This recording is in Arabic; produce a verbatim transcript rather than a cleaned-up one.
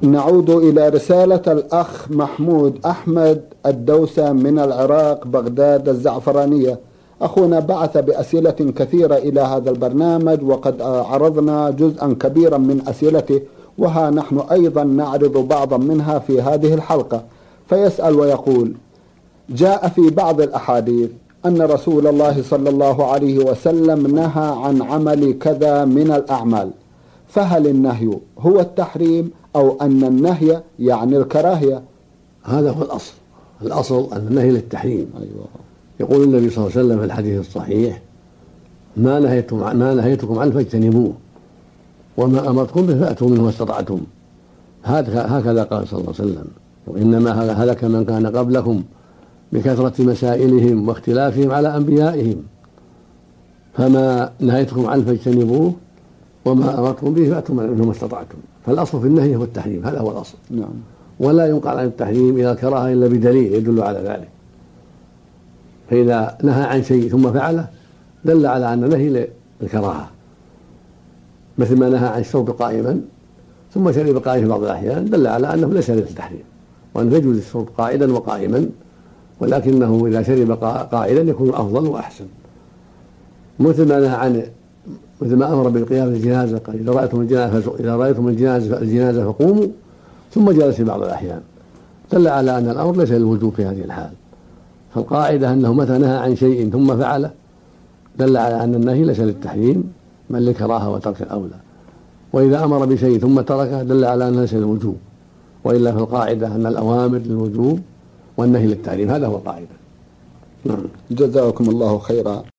نعود إلى رسالة الأخ محمود أحمد الدوسة من العراق بغداد الزعفرانية. أخونا بعث بأسئلة كثيرة إلى هذا البرنامج، وقد عرضنا جزءا كبيرا من أسئلته، وها نحن أيضا نعرض بعضا منها في هذه الحلقة. فيسأل ويقول: جاء في بعض الأحاديث أن رسول الله صلى الله عليه وسلم نهى عن عمل كذا من الأعمال، فهل النهي هو التحريم أو أن النهي يعني الكراهية؟ هذا هو الأصل. الأصل أن النهي للتحريم. أيوة. يقول النبي صلى الله عليه وسلم في الحديث الصحيح: ما نهيتم ما نهيتكم عنه فاجتنبوه وما أمرتكم به فأتوا منه ما استطعتم. هكذا قال صلى الله عليه وسلم: وإنما هلك من كان قبلكم بكثرة مسائلهم واختلافهم على أنبيائهم، فما نهيتكم عنه فاجتنبوه وما أمرتكم به فأتوا منه ما استطعتم. فالأصل في النهي هو التحريم، هذا هو الأصل. نعم. ولا ينقل عن التحريم إلى الكراهة إلا بدليل يدل على ذلك. فإذا نهى عن شيء ثم فعله دل على أن النهي للكراهة، مثل ما نهى عن الشرب قائما ثم شرب قائما في بعض الأحيان دل على أنه ليس للتحريم، وأنه يجوز الشرب قائدا وقائما، ولكنه إذا شرب قائدا يكون أفضل وأحسن. مثل ما نهى عن مثل ما أمر بالقيام بالجنازة، قال: إذا رأيتم الجنازة إذا رأيتم الجنازة الجنازة فقوموا، ثم جلس في بعض الأحيان، دل على أن الأمر ليس للوجوب في هذه الحال. فالقاعدة أنه متى نهى عن شيء ثم فعله دل على أن النهي ليس للتحريم بل للكراهة وترك الأولى، وإذا أمر بشيء ثم تركه دل على أنه ليس للوجوب، وإلا في القاعدة أن الأوامر للوجوب والنهي للتحريم، هذا هو القاعدة. نعم. جزاكم الله خيرا.